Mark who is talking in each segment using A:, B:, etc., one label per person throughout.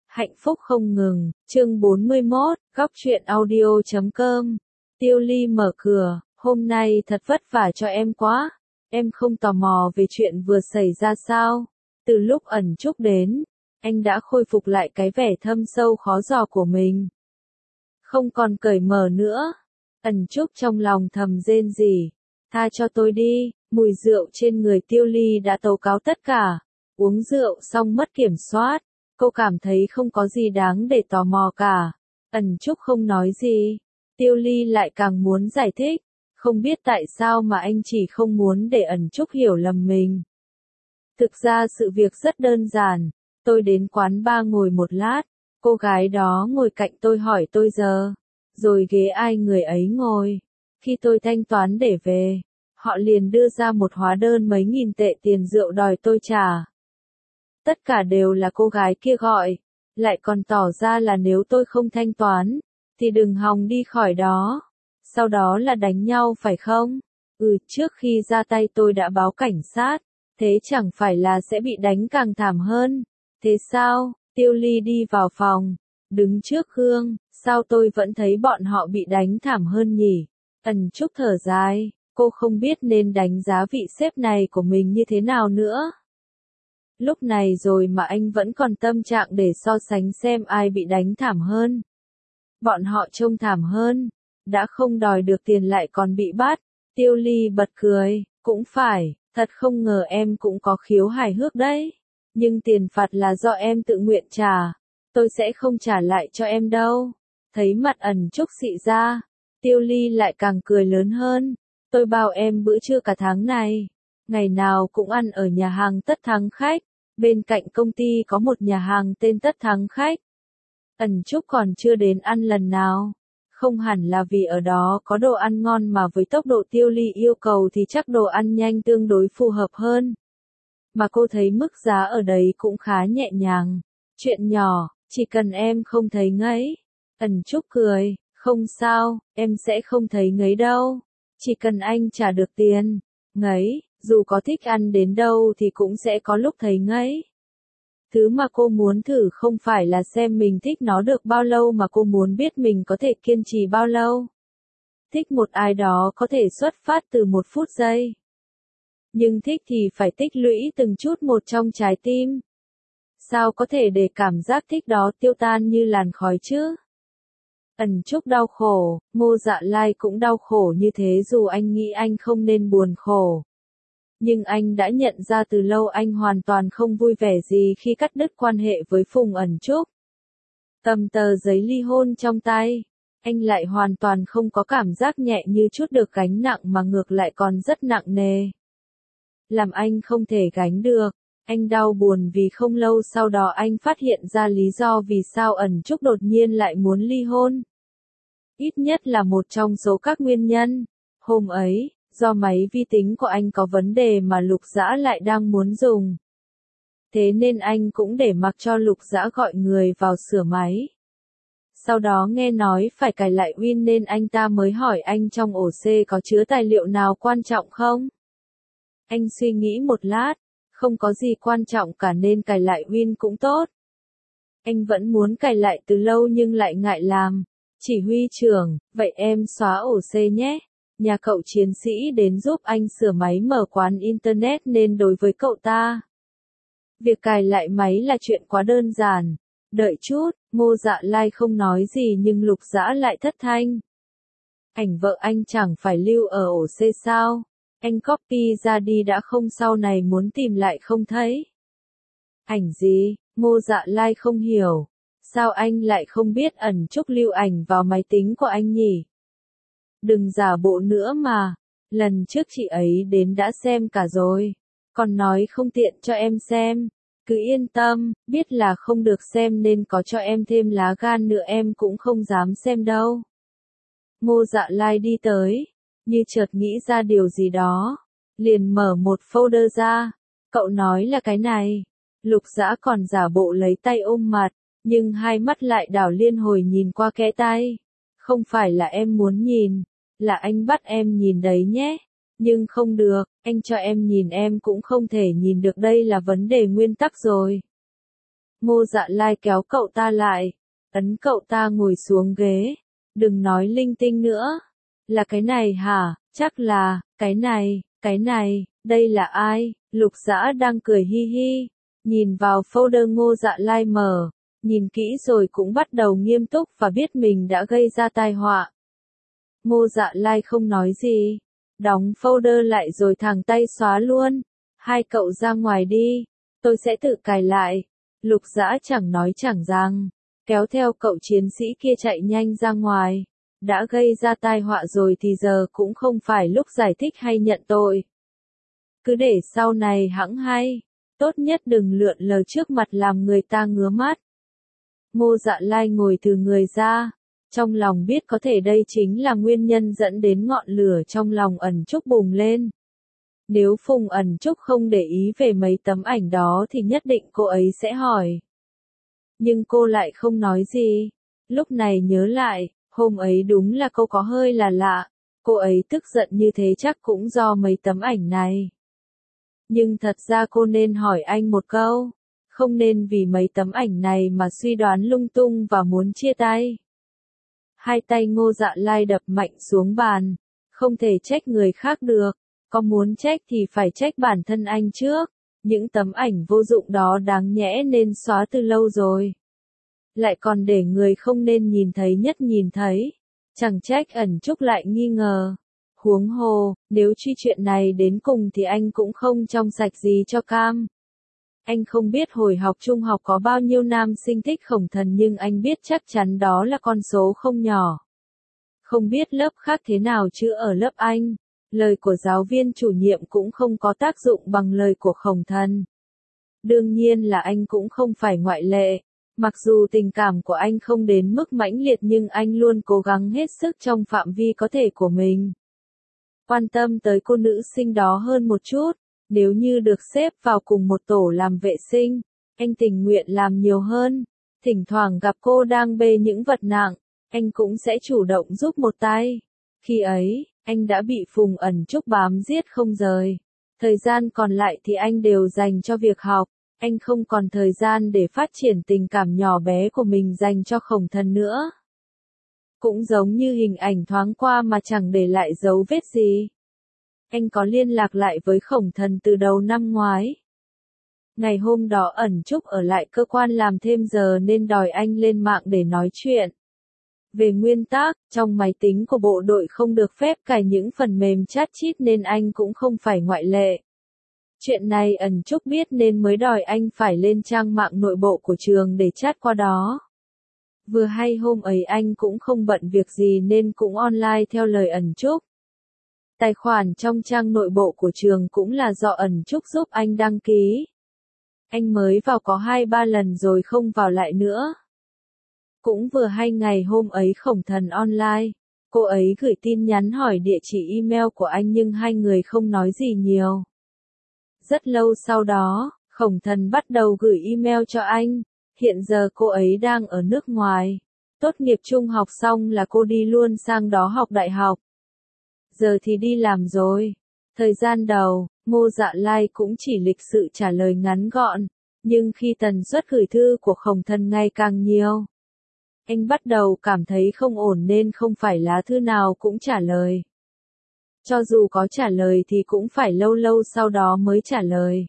A: Hạnh phúc không ngừng, chương 41, góc truyện audio.com. Tiêu Ly mở cửa, hôm nay thật vất vả cho em quá. Em không tò mò về chuyện vừa xảy ra sao? Từ lúc ẩn Trúc đến, anh đã khôi phục lại cái vẻ thâm sâu khó dò của mình. Không còn cởi mở nữa. Ẩn Trúc trong lòng thầm rên rỉ. Tha cho tôi đi, mùi rượu trên người Tiêu Ly đã tố cáo tất cả. Uống rượu xong mất kiểm soát. Cô cảm thấy không có gì đáng để tò mò cả. Ẩn Trúc không nói gì. Tiêu Ly lại càng muốn giải thích. Không biết tại sao mà anh chỉ không muốn để Ẩn Trúc hiểu lầm mình. Thực ra sự việc rất đơn giản. Tôi đến quán bar ngồi một lát. Cô gái đó ngồi cạnh tôi hỏi tôi giờ. Rồi ghế ai người ấy ngồi. Khi tôi thanh toán để về, họ liền đưa ra một hóa đơn mấy nghìn tệ tiền rượu đòi tôi trả. Tất cả đều là cô gái kia gọi, lại còn tỏ ra là nếu tôi không thanh toán, thì đừng hòng đi khỏi đó. Sau đó là đánh nhau phải không? Trước khi ra tay tôi đã báo cảnh sát, thế chẳng phải là sẽ bị đánh càng thảm hơn. Thế sao? Tiêu Ly đi vào phòng, đứng trước gương, sao tôi vẫn thấy bọn họ bị đánh thảm hơn nhỉ? Ẩn Trúc thở dài, cô không biết nên đánh giá vị sếp này của mình như thế nào nữa. Lúc này rồi mà anh vẫn còn tâm trạng để so sánh xem ai bị đánh thảm hơn. Bọn họ trông thảm hơn, đã không đòi được tiền lại còn bị bắt. Tiêu Ly bật cười, cũng phải, thật không ngờ em cũng có khiếu hài hước đấy. Nhưng tiền phạt là do em tự nguyện trả, tôi sẽ không trả lại cho em đâu. Thấy mặt Ẩn Trúc xị ra, Tiêu Ly lại càng cười lớn hơn. Tôi bảo em bữa trưa cả tháng này, ngày nào cũng ăn ở nhà hàng Tất Thắng Khách. Bên cạnh công ty có một nhà hàng tên Tất Thắng Khách. Ẩn Trúc còn chưa đến ăn lần nào. Không hẳn là vì ở đó có đồ ăn ngon mà với tốc độ Tiêu Ly yêu cầu thì chắc đồ ăn nhanh tương đối phù hợp hơn. Mà cô thấy mức giá ở đấy cũng khá nhẹ nhàng. Chuyện nhỏ, chỉ cần em không thấy ngấy. Ẩn Trúc cười, không sao, em sẽ không thấy ngấy đâu. Chỉ cần anh trả được tiền. Ngấy, dù có thích ăn đến đâu thì cũng sẽ có lúc thấy ngấy. Thứ mà cô muốn thử không phải là xem mình thích nó được bao lâu mà cô muốn biết mình có thể kiên trì bao lâu. Thích một ai đó có thể xuất phát từ 1 phút giây. Nhưng thích thì phải tích lũy từng chút một trong trái tim. Sao có thể để cảm giác thích đó tiêu tan như làn khói chứ? Ẩn Trúc đau khổ, Ngô Dạ Lai cũng đau khổ như thế dù anh nghĩ anh không nên buồn khổ. Nhưng anh đã nhận ra từ lâu anh hoàn toàn không vui vẻ gì khi cắt đứt quan hệ với Phùng Ẩn Trúc. Cầm tờ giấy ly hôn trong tay, anh lại hoàn toàn không có cảm giác nhẹ như chút được gánh nặng mà ngược lại còn rất nặng nề. Làm anh không thể gánh được, anh đau buồn vì không lâu sau đó anh phát hiện ra lý do vì sao Ẩn Trúc đột nhiên lại muốn ly hôn. Ít nhất là một trong số các nguyên nhân. Hôm ấy, do máy vi tính của anh có vấn đề mà Lục Dã lại đang muốn dùng. Thế nên anh cũng để mặc cho Lục Dã gọi người vào sửa máy. Sau đó nghe nói phải cài lại Win nên anh ta mới hỏi anh trong ổ C có chứa tài liệu nào quan trọng không? Anh suy nghĩ một lát, không có gì quan trọng cả nên cài lại Win cũng tốt. Anh vẫn muốn cài lại từ lâu nhưng lại ngại làm. Chỉ huy trưởng, vậy em xóa ổ C nhé. Nhà cậu chiến sĩ đến giúp anh sửa máy mở quán Internet nên đối với cậu ta, việc cài lại máy là chuyện quá đơn giản. Đợi chút, Ngô Dạ Lai không nói gì nhưng Lục Dã lại thất thanh. Ảnh vợ anh chẳng phải lưu ở ổ C sao? Anh copy ra đi đã không sau này muốn tìm lại không thấy. Ảnh gì? Ngô Dạ Lai không hiểu. Sao anh lại không biết Ẩn Trúc lưu ảnh vào máy tính của anh nhỉ? Đừng giả bộ nữa mà. Lần trước chị ấy đến đã xem cả rồi. Còn nói không tiện cho em xem. Cứ yên tâm, biết là không được xem nên có cho em thêm lá gan nữa em cũng không dám xem đâu. Ngô Dạ Lai đi tới, như chợt nghĩ ra điều gì đó. Liền mở một folder ra. Cậu nói là cái này. Lục Dã còn giả bộ lấy tay ôm mặt, nhưng hai mắt lại đảo liên hồi nhìn qua kẽ tay. Không phải là em muốn nhìn, là anh bắt em nhìn đấy nhé. Nhưng không được, anh cho em nhìn em cũng không thể nhìn được đây là vấn đề nguyên tắc rồi. Ngô Dạ Lai kéo cậu ta lại, ấn cậu ta ngồi xuống ghế. Đừng nói linh tinh nữa. Là cái này hả? Chắc là, cái này, đây là ai? Lục Dã đang cười hi hi. Nhìn vào folder Ngô Dạ Lai mở. Nhìn kỹ rồi cũng bắt đầu nghiêm túc và biết mình đã gây ra tai họa. Ngô Dạ Lai không nói gì. Đóng folder lại rồi thẳng tay xóa luôn. Hai cậu ra ngoài đi. Tôi sẽ tự cài lại. Lục Dã chẳng nói chẳng rằng. Kéo theo cậu chiến sĩ kia chạy nhanh ra ngoài. Đã gây ra tai họa rồi thì giờ cũng không phải lúc giải thích hay nhận tội. Cứ để sau này hẵng hay. Tốt nhất đừng lượn lờ trước mặt làm người ta ngứa mắt. Ngô Dạ Lai ngồi từ người ra. Trong lòng biết có thể đây chính là nguyên nhân dẫn đến ngọn lửa trong lòng Ẩn Trúc bùng lên. Nếu Phùng Ẩn Trúc không để ý về mấy tấm ảnh đó thì nhất định cô ấy sẽ hỏi. Nhưng cô lại không nói gì. Lúc này nhớ lại, hôm ấy đúng là cô có hơi là lạ. Cô ấy tức giận như thế chắc cũng do mấy tấm ảnh này. Nhưng thật ra cô nên hỏi anh một câu. Không nên vì mấy tấm ảnh này mà suy đoán lung tung và muốn chia tay. Hai tay Ngô Dạ Lai đập mạnh xuống bàn. Không thể trách người khác được. Có muốn trách thì phải trách bản thân anh trước. Những tấm ảnh vô dụng đó đáng nhẽ nên xóa từ lâu rồi. Lại còn để người không nên nhìn thấy nhất nhìn thấy. Chẳng trách Ẩn Trúc lại nghi ngờ. Huống hồ, nếu truy chuyện này đến cùng thì anh cũng không trong sạch gì cho cam. Anh không biết hồi học trung học có bao nhiêu nam sinh thích Khổng Thần nhưng anh biết chắc chắn đó là con số không nhỏ. Không biết lớp khác thế nào chứ ở lớp anh, lời của giáo viên chủ nhiệm cũng không có tác dụng bằng lời của Khổng Thần. Đương nhiên là anh cũng không phải ngoại lệ. Mặc dù tình cảm của anh không đến mức mãnh liệt nhưng anh luôn cố gắng hết sức trong phạm vi có thể của mình. Quan tâm tới cô nữ sinh đó hơn một chút. Nếu như được xếp vào cùng một tổ làm vệ sinh, anh tình nguyện làm nhiều hơn. Thỉnh thoảng gặp cô đang bê những vật nặng, anh cũng sẽ chủ động giúp một tay. Khi ấy, anh đã bị Phùng Ẩn Trúc bám giết không rời. Thời gian còn lại thì anh đều dành cho việc học. Anh không còn thời gian để phát triển tình cảm nhỏ bé của mình dành cho Khổng Thần nữa. Cũng giống như hình ảnh thoáng qua mà chẳng để lại dấu vết gì. Anh có liên lạc lại với Khổng Thần từ đầu năm ngoái. Ngày hôm đó Ẩn Trúc ở lại cơ quan làm thêm giờ nên đòi anh lên mạng để nói chuyện. Về nguyên tắc, trong máy tính của bộ đội không được phép cài những phần mềm chat chít nên anh cũng không phải ngoại lệ. Chuyện này Ẩn Trúc biết nên mới đòi anh phải lên trang mạng nội bộ của trường để chat qua đó. Vừa hay hôm ấy anh cũng không bận việc gì nên cũng online theo lời Ẩn Trúc. Tài khoản trong trang nội bộ của trường cũng là do Ẩn Trúc giúp anh đăng ký. Anh mới vào có 2-3 lần rồi không vào lại nữa. Cũng vừa hay ngày hôm ấy Khổng Thần online, cô ấy gửi tin nhắn hỏi địa chỉ email của anh nhưng hai người không nói gì nhiều. Rất lâu sau đó, Khổng Thần bắt đầu gửi email cho anh. Hiện giờ cô ấy đang ở nước ngoài. Tốt nghiệp trung học xong là cô đi luôn sang đó học đại học. Giờ thì đi làm rồi. Thời gian đầu, Ngô Dạ Lai cũng chỉ lịch sự trả lời ngắn gọn. Nhưng khi tần suất gửi thư của Khổng Thần ngày càng nhiều, anh bắt đầu cảm thấy không ổn nên không phải lá thư nào cũng trả lời. Cho dù có trả lời thì cũng phải lâu lâu sau đó mới trả lời.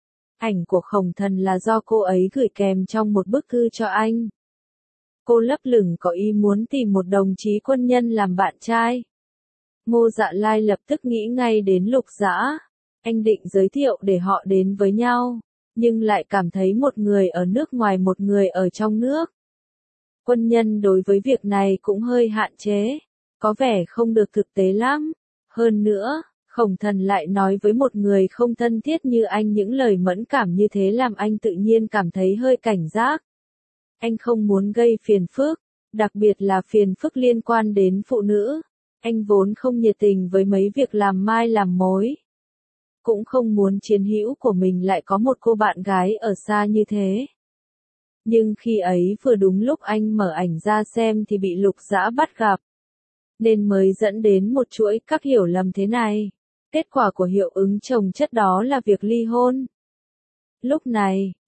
A: Ảnh của Khổng Thần là do cô ấy gửi kèm trong một bức thư cho anh. Cô lấp lửng có ý muốn tìm một đồng chí quân nhân làm bạn trai. Ngô Dạ Lai lập tức nghĩ ngay đến Lục Dã. Anh định giới thiệu để họ đến với nhau, nhưng lại cảm thấy một người ở nước ngoài một người ở trong nước. Quân nhân đối với việc này cũng hơi hạn chế, có vẻ không được thực tế lắm. Hơn nữa, Khổng Thần lại nói với một người không thân thiết như anh những lời mẫn cảm như thế làm anh tự nhiên cảm thấy hơi cảnh giác. Anh không muốn gây phiền phức, đặc biệt là phiền phức liên quan đến phụ nữ. Anh vốn không nhiệt tình với mấy việc làm mai làm mối. Cũng không muốn chiến hữu của mình lại có một cô bạn gái ở xa như thế. Nhưng khi ấy vừa đúng lúc anh mở ảnh ra xem thì bị Lục Dã bắt gặp. Nên mới dẫn đến một chuỗi các hiểu lầm thế này. Kết quả của hiệu ứng chồng chất đó là việc ly hôn. Lúc này,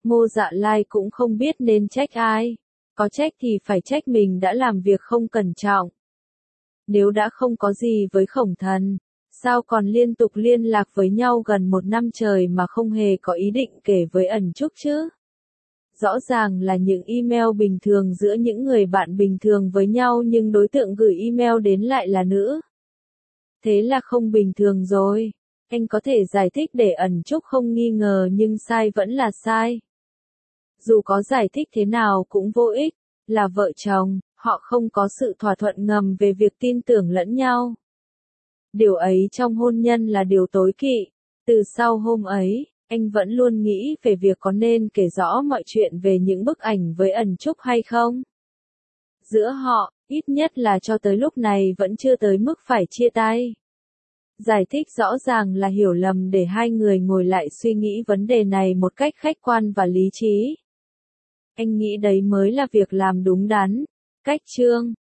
A: Ngô Dạ Lai cũng không biết nên trách ai. Có trách thì phải trách mình đã làm việc không cẩn trọng. Nếu đã không có gì với Khổng Thần, sao còn liên tục liên lạc với nhau gần 1 năm trời mà không hề có ý định kể với Ẩn Trúc chứ? Rõ ràng là những email bình thường giữa những người bạn bình thường với nhau nhưng đối tượng gửi email đến lại là nữ. Thế là không bình thường rồi. Anh có thể giải thích để Ẩn Trúc không nghi ngờ nhưng sai vẫn là sai. Dù có giải thích thế nào cũng vô ích, là vợ chồng, họ không có sự thỏa thuận ngầm về việc tin tưởng lẫn nhau. Điều ấy trong hôn nhân là điều tối kỵ. Từ sau hôm ấy, anh vẫn luôn nghĩ về việc có nên kể rõ mọi chuyện về những bức ảnh với Ẩn Trúc hay không. Giữa họ, ít nhất là cho tới lúc này vẫn chưa tới mức phải chia tay. Giải thích rõ ràng là hiểu lầm để hai người ngồi lại suy nghĩ vấn đề này một cách khách quan và lý trí. Anh nghĩ đấy mới là việc làm đúng đắn. Cách chương